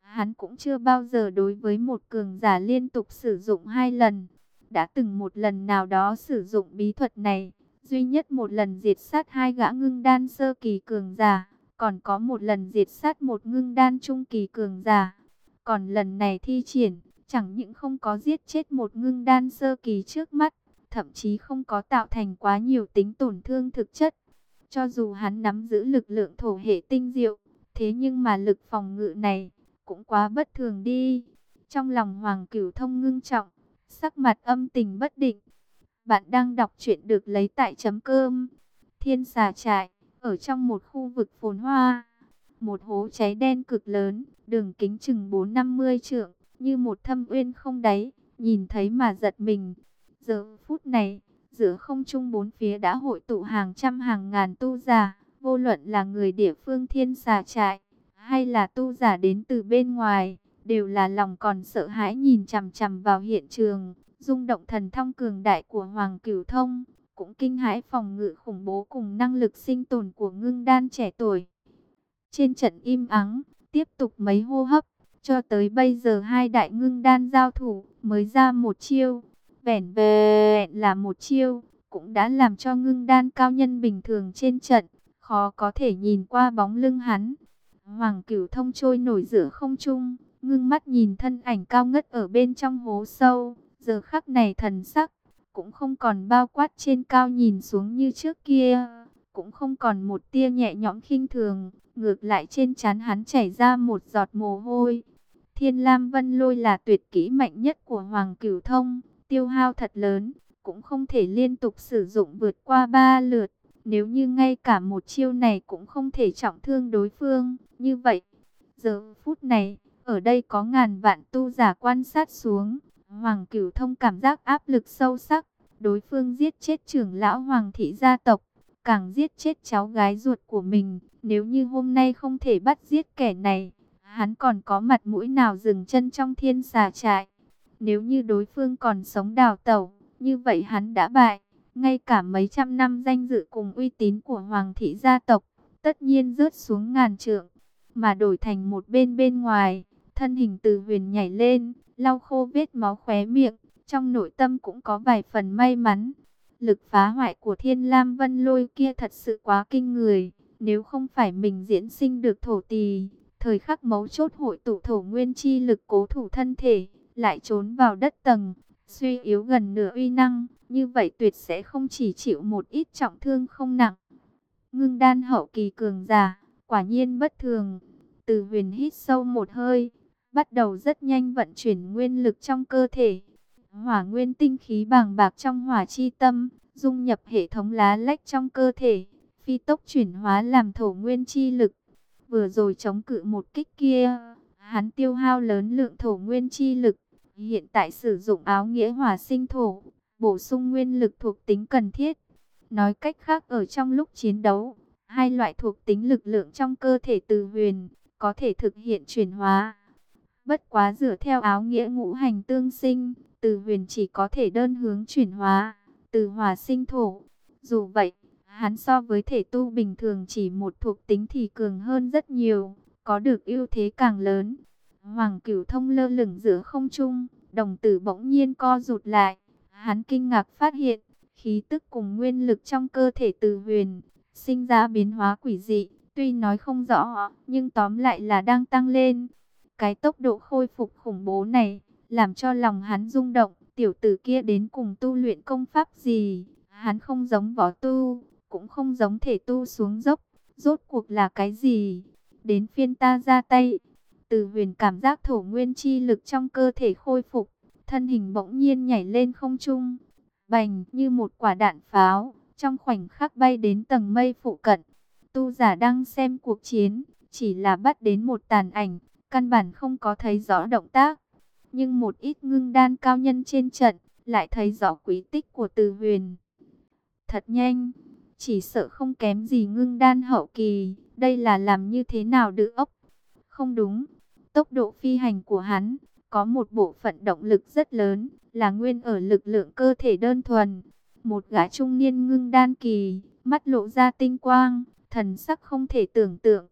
Hắn cũng chưa bao giờ đối với một cường giả liên tục sử dụng hai lần. Đã từng một lần nào đó sử dụng bí thuật này, duy nhất một lần diệt sát hai gã ngưng đan sơ kỳ cường giả, còn có một lần diệt sát một ngưng đan trung kỳ cường giả. Còn lần này thi triển, chẳng những không có giết chết một ngưng đan sơ kỳ trước mắt, thậm chí không có tạo thành quá nhiều tính tổn thương thực chất. Cho dù hắn nắm giữ lực lượng thổ hệ tinh diệu, thế nhưng mà lực phòng ngự này cũng quá bất thường đi. Trong lòng Hoàng Cửu Thông ngưng trọng, sắc mặt âm tình bất định. Bạn đang đọc truyện được lấy tại chấm cơm. Thiên Xà Trại, ở trong một khu vực phồn hoa. Một hố cháy đen cực lớn, đường kính chừng bốn năm mươi trượng, như một thâm uyên không đáy, nhìn thấy mà giật mình. Giờ phút này, giữa không trung bốn phía đã hội tụ hàng trăm hàng ngàn tu giả, vô luận là người địa phương Thiên Xà Trại, hay là tu giả đến từ bên ngoài, đều là lòng còn sợ hãi nhìn chằm chằm vào hiện trường. Rung động thần thông cường đại của Hoàng Cửu Thông, cũng kinh hãi phòng ngự khủng bố cùng năng lực sinh tồn của ngưng đan trẻ tuổi. Trên trận im ắng, tiếp tục mấy hô hấp, cho tới bây giờ hai đại ngưng đan giao thủ mới ra một chiêu. Vẻn vẹn là một chiêu, cũng đã làm cho ngưng đan cao nhân bình thường trên trận khó có thể nhìn qua bóng lưng hắn. Hoàng Cửu Thông trôi nổi giữa không trung, ngưng mắt nhìn thân ảnh cao ngất ở bên trong hố sâu. Giờ khắc này thần sắc cũng không còn bao quát trên cao nhìn xuống như trước kia, cũng không còn một tia nhẹ nhõm khinh thường, ngược lại trên trán hắn chảy ra một giọt mồ hôi. Thiên Lam Vân Lôi là tuyệt kỹ mạnh nhất của Hoàng Cửu Thông, tiêu hao thật lớn, cũng không thể liên tục sử dụng vượt qua ba lượt. Nếu như ngay cả một chiêu này cũng không thể trọng thương đối phương, như vậy, giờ phút này, ở đây có ngàn vạn tu giả quan sát xuống, Hoàng Cửu Thông cảm giác áp lực sâu sắc. Đối phương giết chết trưởng lão Hoàng thị gia tộc, càng giết chết cháu gái ruột của mình. Nếu như hôm nay không thể bắt giết kẻ này, hắn còn có mặt mũi nào dừng chân trong Thiên Xà Trại. Nếu như đối phương còn sống đào tẩu, như vậy hắn đã bại. Ngay cả mấy trăm năm danh dự cùng uy tín của Hoàng thị gia tộc, tất nhiên rớt xuống ngàn trượng. Mà đổi thành một bên bên ngoài, thân hình Từ Huyền nhảy lên, lau khô vết máu khóe miệng, trong nội tâm cũng có vài phần may mắn. Lực phá hoại của Thiên Lam Vân Lôi kia thật sự quá kinh người. Nếu không phải mình diễn sinh được thổ tỳ, thời khắc mấu chốt hội tụ thổ nguyên chi lực cố thủ thân thể, lại trốn vào đất tầng, suy yếu gần nửa uy năng, như vậy tuyệt sẽ không chỉ chịu một ít trọng thương không nặng. Ngưng đan hậu kỳ cường giả, quả nhiên bất thường. Từ Huyền hít sâu một hơi, bắt đầu rất nhanh vận chuyển nguyên lực trong cơ thể. Hỏa nguyên tinh khí bàng bạc trong hỏa chi tâm, dung nhập hệ thống lá lách trong cơ thể, phi tốc chuyển hóa làm thổ nguyên chi lực. Vừa rồi chống cự một kích kia, hắn tiêu hao lớn lượng thổ nguyên chi lực. Hiện tại sử dụng áo nghĩa hỏa sinh thổ, bổ sung nguyên lực thuộc tính cần thiết. Nói cách khác, ở trong lúc chiến đấu, hai loại thuộc tính lực lượng trong cơ thể Từ Huyền có thể thực hiện chuyển hóa. Bất quá dựa theo áo nghĩa ngũ hành tương sinh, Từ Huyền chỉ có thể đơn hướng chuyển hóa, từ hỏa sinh thổ. Dù vậy, hắn so với thể tu bình thường chỉ một thuộc tính thì cường hơn rất nhiều, có được ưu thế càng lớn. Hoàng Cửu Thông lơ lửng giữa không trung, đồng tử bỗng nhiên co rụt lại. Hắn kinh ngạc phát hiện, khí tức cùng nguyên lực trong cơ thể Từ Huyền sinh ra biến hóa quỷ dị, tuy nói không rõ, nhưng tóm lại là đang tăng lên. Cái tốc độ khôi phục khủng bố này, làm cho lòng hắn rung động. Tiểu tử kia đến cùng tu luyện công pháp gì? Hắn không giống võ tu, cũng không giống thể tu xuống dốc. Rốt cuộc là cái gì? Đến phiên ta ra tay. Từ Huyền cảm giác thổ nguyên chi lực trong cơ thể khôi phục, thân hình bỗng nhiên nhảy lên không trung, bành như một quả đạn pháo, trong khoảnh khắc bay đến tầng mây phụ cận. Tu giả đang xem cuộc chiến, chỉ là bắt đến một tàn ảnh, căn bản không có thấy rõ động tác. Nhưng một ít ngưng đan cao nhân trên trận lại thấy rõ quý tích của Từ Huyền. Thật nhanh, chỉ sợ không kém gì ngưng đan hậu kỳ. Đây là làm như thế nào được ốc? Không đúng, tốc độ phi hành của hắn có một bộ phận động lực rất lớn, là nguyên ở lực lượng cơ thể đơn thuần. Một gã trung niên ngưng đan kỳ, mắt lộ ra tinh quang, thần sắc không thể tưởng tượng.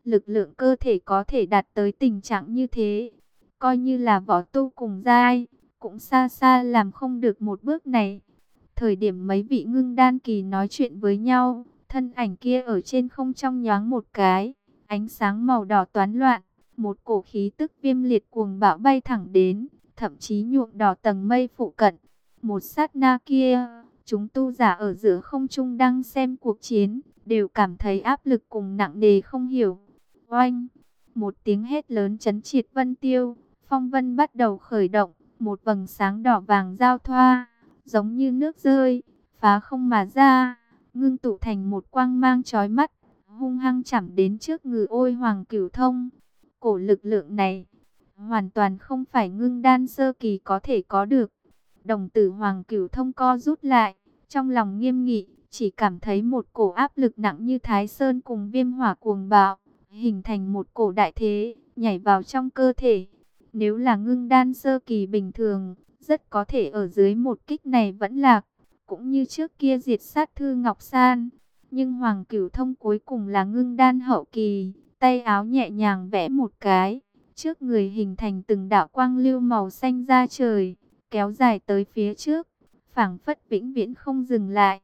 lực lượng cơ thể có thể đạt tới tình trạng như thế. Coi như là võ tu cùng giai, cũng xa xa làm không được một bước này. Thời điểm mấy vị ngưng đan kỳ nói chuyện với nhau, thân ảnh kia ở trên không trong nhoáng một cái, ánh sáng màu đỏ toán loạn, một cổ khí tức viêm liệt cuồng bạo bay thẳng đến, thậm chí nhuộm đỏ tầng mây phụ cận. Một sát na kia, chúng tu giả ở giữa không trung đang xem cuộc chiến, đều cảm thấy áp lực cùng nặng nề không hiểu. Oanh! Một tiếng hét lớn chấn triệt vân tiêu, phong vân bắt đầu khởi động, một vầng sáng đỏ vàng giao thoa, giống như nước rơi, phá không mà ra, ngưng tụ thành một quang mang chói mắt, hung hăng chạm đến trước ngự ôi Hoàng Cửu Thông. Cổ lực lượng này, hoàn toàn không phải ngưng đan sơ kỳ có thể có được. Đồng tử Hoàng Cửu Thông co rút lại, trong lòng nghiêm nghị, chỉ cảm thấy một cổ áp lực nặng như Thái Sơn cùng viêm hỏa cuồng bạo, hình thành một cổ đại thế, nhảy vào trong cơ thể. Nếu là ngưng đan sơ kỳ bình thường, rất có thể ở dưới một kích này vẫn lạc, cũng như trước kia diệt sát Thư Ngọc San. Nhưng Hoàng Cửu Thông cuối cùng là ngưng đan hậu kỳ, tay áo nhẹ nhàng vẽ một cái, trước người hình thành từng đạo quang lưu màu xanh ra trời, kéo dài tới phía trước, phảng phất vĩnh viễn không dừng lại.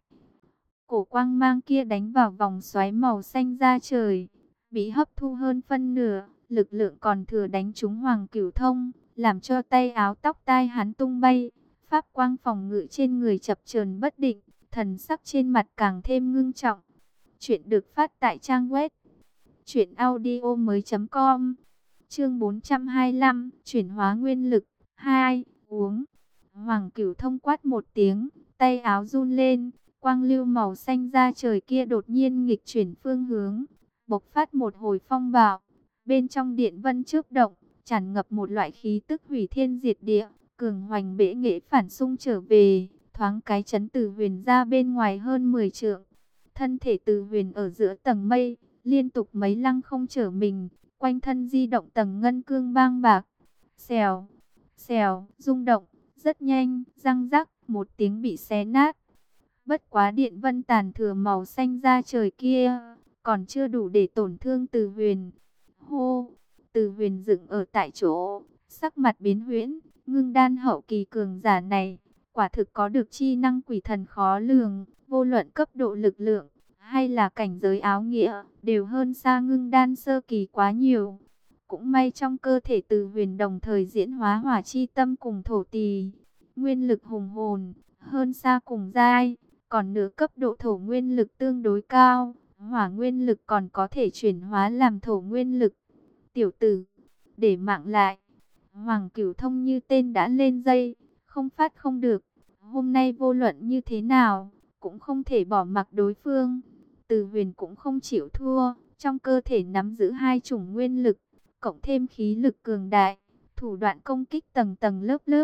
Cổ quang mang kia đánh vào vòng xoáy màu xanh ra trời, bị hấp thu hơn phân nửa, lực lượng còn thừa đánh trúng Hoàng Cửu Thông, làm cho tay áo tóc tai hắn tung bay, pháp quang phòng ngự trên người chập chờn bất định, thần sắc trên mặt càng thêm ngưng trọng. Chuyện được phát tại trang web truyện audio mới chấm com. Chương bốn trăm hai mươi lăm, chuyển hóa nguyên lực hai, uống. Hoàng Cửu Thông quát một tiếng, tay áo run lên, quang lưu màu xanh ra trời kia đột nhiên nghịch chuyển phương hướng, bộc phát một hồi phong bạo. Bên trong điện vân chớp động, tràn ngập một loại khí tức hủy thiên diệt địa, cường hoành bệ nghệ phản xung trở về, thoáng cái chấn Từ Huyền ra bên ngoài hơn mười trượng. Thân thể Từ Huyền ở giữa tầng mây, liên tục mấy lăng không trở mình, quanh thân di động tầng ngân cương bang bạc. Xèo, xèo, rung động, rất nhanh, răng rắc, một tiếng bị xé nát. Bất quá điện vân tàn thừa màu xanh ra trời kia, còn chưa đủ để tổn thương Từ Huyền. Hô, Từ Huyền dựng ở tại chỗ, sắc mặt biến huyễn, ngưng đan hậu kỳ cường giả này, quả thực có được chi năng quỷ thần khó lường, vô luận cấp độ lực lượng, hay là cảnh giới áo nghĩa, đều hơn xa ngưng đan sơ kỳ quá nhiều. Cũng may trong cơ thể Từ Huyền đồng thời diễn hóa hỏa chi tâm cùng thổ tỳ, nguyên lực hùng hồn, hơn xa cùng giai, còn nửa cấp độ thổ nguyên lực tương đối cao, hỏa nguyên lực còn có thể chuyển hóa làm thổ nguyên lực. Tiểu tử, để mạng lại. Hoàng Cửu Thông như tên đã lên dây, không phát không được. Hôm nay vô luận như thế nào, cũng không thể bỏ mặc đối phương. Từ Huyền cũng không chịu thua, trong cơ thể nắm giữ hai chủng nguyên lực, cộng thêm khí lực cường đại, thủ đoạn công kích tầng tầng lớp lớp.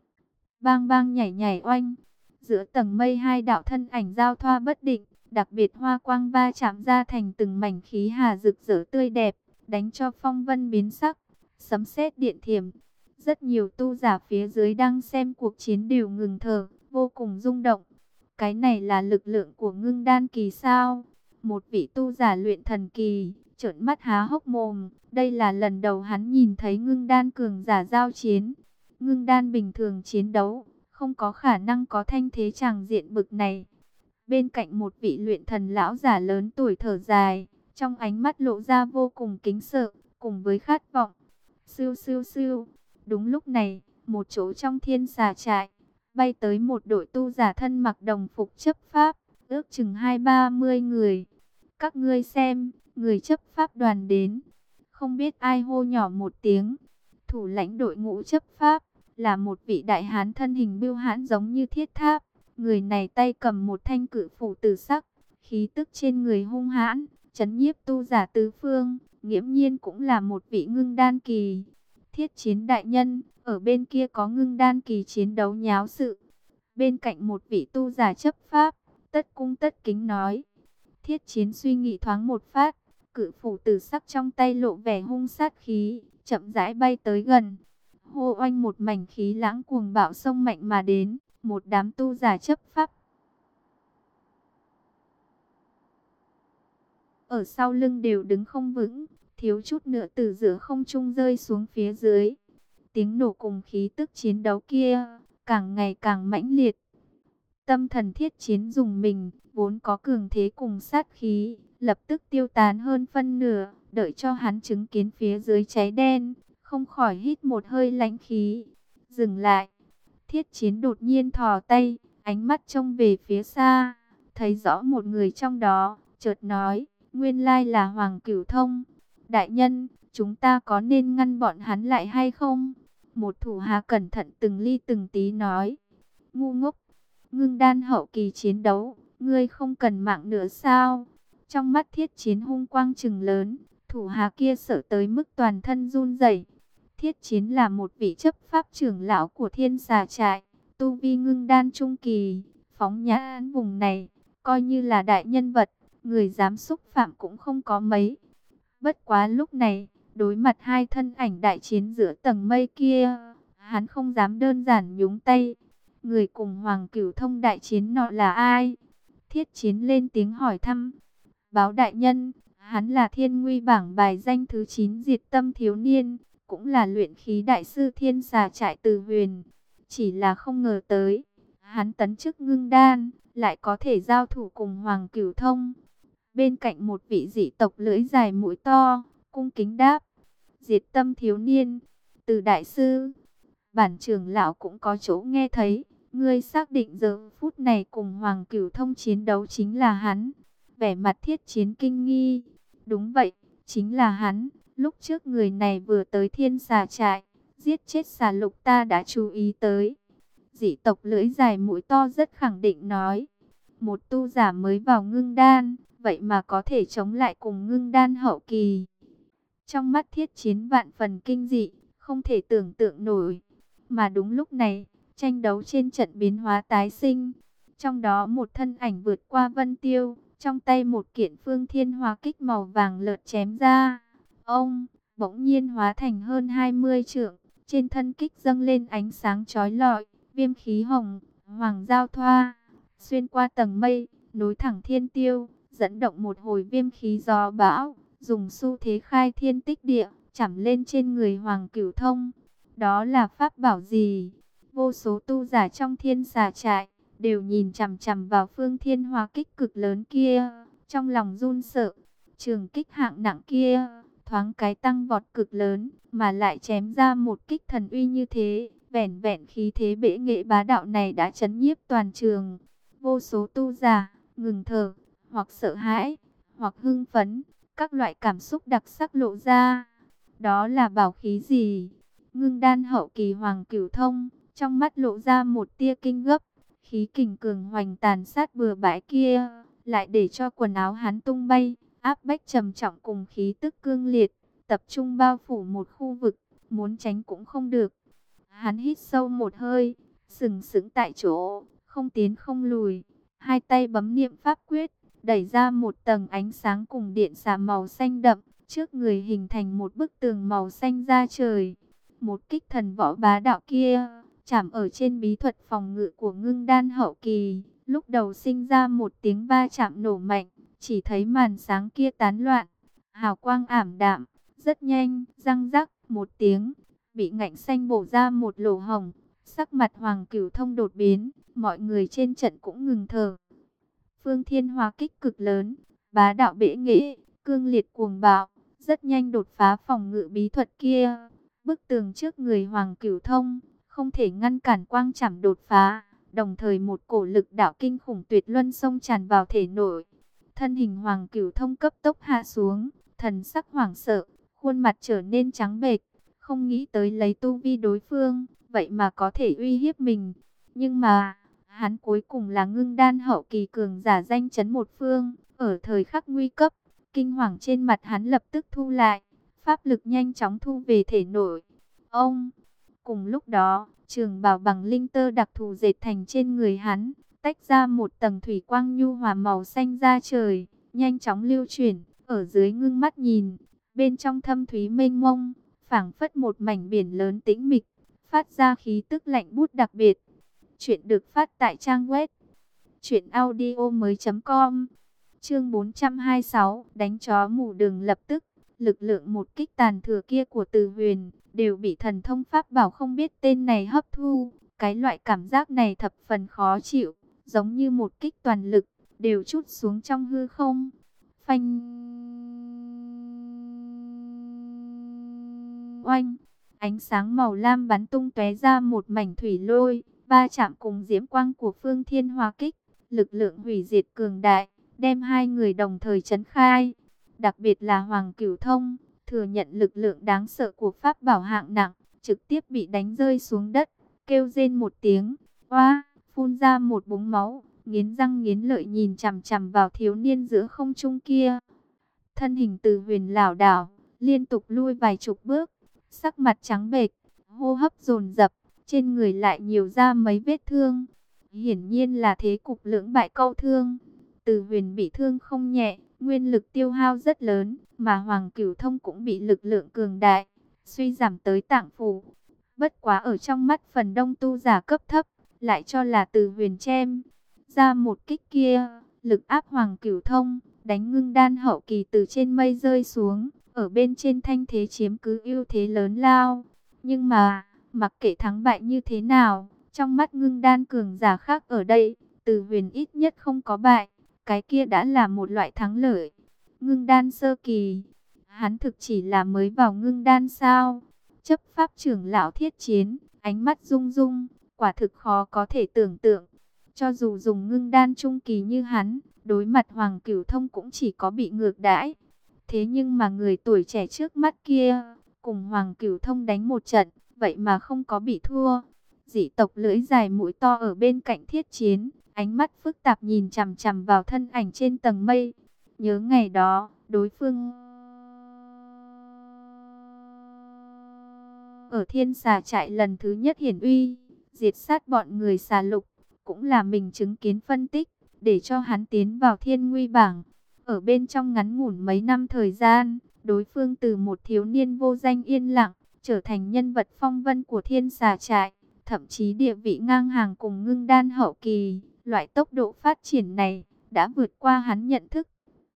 Bang bang nhảy nhảy oanh, giữa tầng mây hai đạo thân ảnh giao thoa bất định, đặc biệt hoa quang va chạm ra thành từng mảnh khí hà rực rỡ tươi đẹp, đánh cho phong vân biến sắc, sấm sét điện thiểm. Rất nhiều tu giả phía dưới đang xem cuộc chiến đều ngừng thở, vô cùng rung động. Cái này là lực lượng của ngưng đan kỳ sao? Một vị tu giả luyện thần kỳ, trợn mắt há hốc mồm, đây là lần đầu hắn nhìn thấy ngưng đan cường giả giao chiến. Ngưng đan bình thường chiến đấu, không có khả năng có thanh thế tràng diện bực này. Bên cạnh một vị luyện thần lão giả lớn tuổi thở dài, trong ánh mắt lộ ra vô cùng kính sợ, cùng với khát vọng. Siêu siêu siêu, đúng lúc này, một chỗ trong thiên xà trại, bay tới một đội tu giả thân mặc đồng phục chấp pháp, ước chừng hai ba mươi người. Các ngươi xem, người chấp pháp đoàn đến. Không biết ai hô nhỏ một tiếng. Thủ lãnh đội ngũ chấp pháp, là một vị đại hán thân hình bưu hãn giống như thiết tháp. Người này tay cầm một thanh cự phủ tử sắc, khí tức trên người hung hãn, chấn nhiếp tu giả tứ phương, nghiễm nhiên cũng là một vị ngưng đan kỳ. Thiết Chiến đại nhân, ở bên kia có ngưng đan kỳ chiến đấu nháo sự. Bên cạnh một vị tu giả chấp pháp, tất cung tất kính nói. Thiết Chiến suy nghĩ thoáng một phát, cự phủ tử sắc trong tay lộ vẻ hung sát khí, chậm rãi bay tới gần. Hô oanh, một mảnh khí lãng cuồng bạo sông mạnh mà đến, một đám tu giả chấp pháp ở sau lưng đều đứng không vững, thiếu chút nữa từ giữa không trung rơi xuống phía dưới. Tiếng nổ cùng khí tức chiến đấu kia càng ngày càng mãnh liệt. Tâm thần Thiết Chiến dùng mình, vốn có cường thế cùng sát khí, lập tức tiêu tán hơn phân nửa. Đợi cho hắn chứng kiến phía dưới cháy đen, không khỏi hít một hơi lãnh khí. Dừng lại. Thiết Chiến đột nhiên thò tay, ánh mắt trông về phía xa, thấy rõ một người trong đó, chợt nói, nguyên lai là Hoàng Cửu Thông. Đại nhân, chúng ta có nên ngăn bọn hắn lại hay không? Một thủ hạ cẩn thận từng ly từng tí nói. Ngu ngốc, ngưng đan hậu kỳ chiến đấu, ngươi không cần mạng nữa sao? Trong mắt Thiết Chiến hung quang trừng lớn, thủ hạ kia sợ tới mức toàn thân run rẩy. Thiết Chiến là một vị chấp pháp trưởng lão của Thiên Xà Trại, tu vi ngưng đan trung kỳ, phóng nhãn vùng này, coi như là đại nhân vật, người dám xúc phạm cũng không có mấy. Bất quá lúc này, đối mặt hai thân ảnh đại chiến giữa tầng mây kia, hắn không dám đơn giản nhúng tay. Người cùng Hoàng Cửu Thông đại chiến nọ là ai? Thiết Chiến lên tiếng hỏi thăm. Báo đại nhân, hắn là thiên nguy bảng bài danh thứ chín diệt tâm thiếu niên, cũng là luyện khí đại sư Thiên Xà Trại Từ Huyền. Chỉ là không ngờ tới, hắn tấn chức ngưng đan, lại có thể giao thủ cùng Hoàng Cửu Thông. Bên cạnh một vị dị tộc lưỡi dài mũi to, cung kính đáp. Diệt tâm thiếu niên, Từ đại sư. Bản trưởng lão cũng có chỗ nghe thấy, ngươi xác định giờ phút này cùng Hoàng Cửu Thông chiến đấu chính là hắn. Vẻ mặt Thiết Chiến kinh nghi. Đúng vậy, chính là hắn. Lúc trước người này vừa tới Thiên Xà Trại, giết chết xà lục ta đã chú ý tới. Dị tộc lưỡi dài mũi to rất khẳng định nói. Một tu giả mới vào ngưng đan, vậy mà có thể chống lại cùng ngưng đan hậu kỳ. Trong mắt Thiết Chiến vạn phần kinh dị, không thể tưởng tượng nổi. Mà đúng lúc này, tranh đấu trên trận biến hóa tái sinh. Trong đó một thân ảnh vượt qua vân tiêu, trong tay một kiện phương thiên hóa kích màu vàng lợt chém ra. Ông, bỗng nhiên hóa thành hơn hai mươi trượng, trên thân kích dâng lên ánh sáng chói lọi, viêm khí hồng, hoàng giao thoa, xuyên qua tầng mây, nối thẳng thiên tiêu, dẫn động một hồi viêm khí gió bão, dùng xu thế khai thiên tích địa, chảm lên trên người Hoàng Cửu Thông. Đó là pháp bảo gì? Vô số tu giả trong Thiên Xà Trại đều nhìn chằm chằm vào phương thiên hóa kích cực lớn kia, trong lòng run sợ. Trường kích hạng nặng kia, thoáng cái tăng vọt cực lớn, mà lại chém ra một kích thần uy như thế, vẻn vẹn khí thế bệ nghệ bá đạo này đã chấn nhiếp toàn trường. Vô số tu giả ngừng thở, hoặc sợ hãi, hoặc hưng phấn, các loại cảm xúc đặc sắc lộ ra. Đó là bảo khí gì? Ngưng đan hậu kỳ Hoàng Cửu Thông, trong mắt lộ ra một tia kinh gấp. Khí kình cường hoành tàn sát bừa bãi kia, lại để cho quần áo hắn tung bay, áp bách trầm trọng cùng khí tức cương liệt, tập trung bao phủ một khu vực, muốn tránh cũng không được. Hắn hít sâu một hơi, sừng sững tại chỗ, không tiến không lùi, hai tay bấm niệm pháp quyết, đẩy ra một tầng ánh sáng cùng điện xà màu xanh đậm, trước người hình thành một bức tường màu xanh da trời. Một kích thần võ bá đạo kia, chạm ở trên bí thuật phòng ngự của ngưng đan hậu kỳ, lúc đầu sinh ra một tiếng va chạm nổ mạnh, chỉ thấy màn sáng kia tán loạn, hào quang ảm đạm, rất nhanh, răng rắc một tiếng, bị ngạnh xanh bổ ra một lỗ hổng. Sắc mặt Hoàng Cửu Thông đột biến, mọi người trên trận cũng ngừng thở. Phương thiên hóa kích cực lớn, bá đạo bệ nghệ, cương liệt cuồng bạo, rất nhanh đột phá phòng ngự bí thuật kia. Bức tường trước người Hoàng Cửu Thông không thể ngăn cản quang chảm đột phá, đồng thời một cổ lực đạo kinh khủng tuyệt luân xông tràn vào thể nội. Thân hình Hoàng Cửu Thông cấp tốc hạ xuống, thần sắc hoảng sợ, khuôn mặt trở nên trắng bệch, không nghĩ tới lấy tu vi đối phương, vậy mà có thể uy hiếp mình. Nhưng mà, hắn cuối cùng là ngưng đan hậu kỳ cường giả danh chấn một phương, ở thời khắc nguy cấp, kinh hoàng trên mặt hắn lập tức thu lại, pháp lực nhanh chóng thu về thể nội. Ông, cùng lúc đó, trường bào bằng linh tơ đặc thù dệt thành trên người hắn, tách ra một tầng thủy quang nhu hòa màu xanh da trời, nhanh chóng lưu chuyển, ở dưới ngưng mắt nhìn, bên trong thâm thúy mênh mông, phảng phất một mảnh biển lớn tĩnh mịch, phát ra khí tức lạnh buốt đặc biệt. Chuyện được phát tại trang web truyện audio mới chấm com. Chương bốn trăm hai mươi sáu, đánh chó mù đường lập tức. lực lượng một kích tàn thừa kia của Từ Huyền đều bị thần thông pháp bảo không biết tên này hấp thu. Cái loại cảm giác này thập phần khó chịu, giống như một kích toàn lực, đều trút xuống trong hư không. Phanh! Oanh! Ánh sáng màu lam bắn tung tóe ra một mảnh thủy lôi, va chạm cùng diễm quang của Phương Thiên Hỏa Kích, lực lượng hủy diệt cường đại, đem hai người đồng thời chấn khai. Đặc biệt là Hoàng Cửu Thông, thừa nhận lực lượng đáng sợ của pháp bảo hạng nặng, trực tiếp bị đánh rơi xuống đất, kêu rên một tiếng, oa, phun ra một búng máu, nghiến răng nghiến lợi nhìn chằm chằm vào thiếu niên giữa không trung kia. Thân hình Từ Huyền lảo đảo, liên tục lui vài chục bước, sắc mặt trắng bệch, hô hấp dồn dập, trên người lại nhiều ra mấy vết thương. Hiển nhiên là thế cục lưỡng bại câu thương. Từ Huyền bị thương không nhẹ, nguyên lực tiêu hao rất lớn, mà Hoàng Cửu Thông cũng bị lực lượng cường đại suy giảm tới tạng phủ. Bất quá ở trong mắt phần đông tu giả cấp thấp, lại cho là Từ Huyền chém ra một kích kia, lực áp Hoàng Cửu Thông, đánh Ngưng Đan hậu kỳ từ trên mây rơi xuống, ở bên trên thanh thế chiếm cứ ưu thế lớn lao. Nhưng mà, mặc kệ thắng bại như thế nào, trong mắt Ngưng Đan cường giả khác ở đây, Từ Huyền ít nhất không có bại, cái kia đã là một loại thắng lợi. Ngưng Đan sơ kỳ, hắn thực chỉ là mới vào Ngưng Đan sao? Chấp pháp trưởng lão Thiết Chiến, ánh mắt rung rung, quả thực khó có thể tưởng tượng. Cho dù dùng Ngưng Đan trung kỳ như hắn, đối mặt Hoàng Cửu Thông cũng chỉ có bị ngược đãi. Thế nhưng mà người tuổi trẻ trước mắt kia, cùng Hoàng Cửu Thông đánh một trận, vậy mà không có bị thua. Dị tộc lưỡi dài mũi to ở bên cạnh Thiết Chiến, ánh mắt phức tạp nhìn chằm chằm vào thân ảnh trên tầng mây. Nhớ ngày đó, đối phương ở Thiên Xà Trại lần thứ nhất hiển uy, diệt sát bọn người xà lục, cũng là mình chứng kiến phân tích, để cho hắn tiến vào thiên nguy bảng. Ở bên trong ngắn ngủn mấy năm thời gian, đối phương từ một thiếu niên vô danh yên lặng, trở thành nhân vật phong vân của Thiên Xà Trại, thậm chí địa vị ngang hàng cùng Ngưng Đan hậu kỳ. Loại tốc độ phát triển này đã vượt qua hắn nhận thức.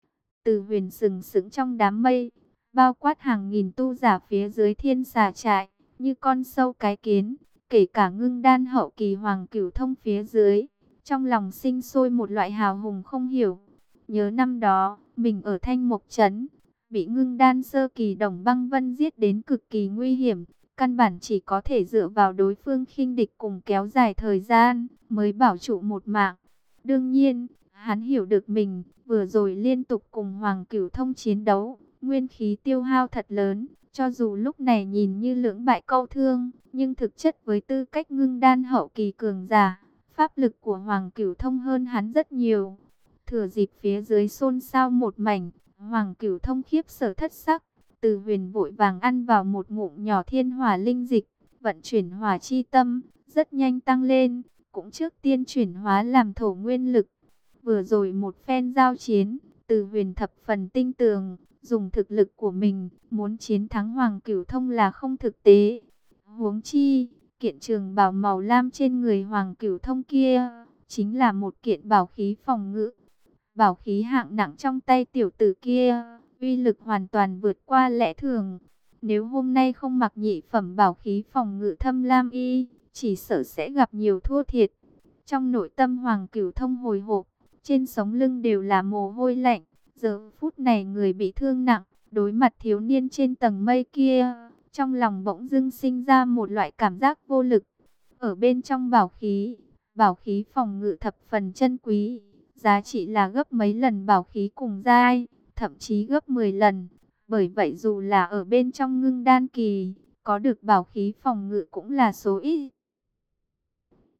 Từ Huyền sừng sững trong đám mây, bao quát hàng nghìn tu giả phía dưới Thiên Xà Trại, như con sâu cái kiến, kể cả Ngưng Đan hậu kỳ Hoàng Cửu Thông phía dưới, trong lòng sinh sôi một loại hào hùng không hiểu. Nhớ năm đó, mình ở Thanh Mộc Trấn, bị Ngưng Đan sơ kỳ Đồng Băng Vân giết đến cực kỳ nguy hiểm, căn bản chỉ có thể dựa vào đối phương khinh địch cùng kéo dài thời gian, mới bảo trụ một mạng. Đương nhiên, hắn hiểu được mình, vừa rồi liên tục cùng Hoàng Cửu Thông chiến đấu, nguyên khí tiêu hao thật lớn, cho dù lúc này nhìn như lưỡng bại câu thương, nhưng thực chất với tư cách Ngưng Đan hậu kỳ cường giả, pháp lực của Hoàng Cửu Thông hơn hắn rất nhiều. Thừa dịp phía dưới xôn xao một mảnh, Hoàng Cửu Thông khiếp sợ thất sắc, Từ Huyền vội vàng ăn vào một ngụm nhỏ thiên hỏa linh dịch, vận chuyển hỏa chi tâm, rất nhanh tăng lên, cũng trước tiên chuyển hóa làm thổ nguyên lực. Vừa rồi một phen giao chiến, Từ Huyền thập phần tinh tường, dùng thực lực của mình, muốn chiến thắng Hoàng Cửu Thông là không thực tế. Huống chi, kiện trường bào màu lam trên người Hoàng Cửu Thông kia, chính là một kiện bảo khí phòng ngự. Bảo khí hạng nặng trong tay tiểu tử kia, uy lực hoàn toàn vượt qua lẽ thường. Nếu hôm nay không mặc nhị phẩm bảo khí phòng ngự thâm lam y, chỉ sợ sẽ gặp nhiều thua thiệt. Trong nội tâm Hoàng Cửu Thông hồi hộp, trên sống lưng đều là mồ hôi lạnh. Giờ phút này người bị thương nặng, đối mặt thiếu niên trên tầng mây kia, trong lòng bỗng dưng sinh ra một loại cảm giác vô lực. Ở bên trong bảo khí, bảo khí phòng ngự thập phần chân quý, giá trị là gấp mấy lần bảo khí cùng giai, thậm chí gấp mười lần. Bởi vậy dù là ở bên trong Ngưng Đan kỳ, có được bảo khí phòng ngự cũng là số ít.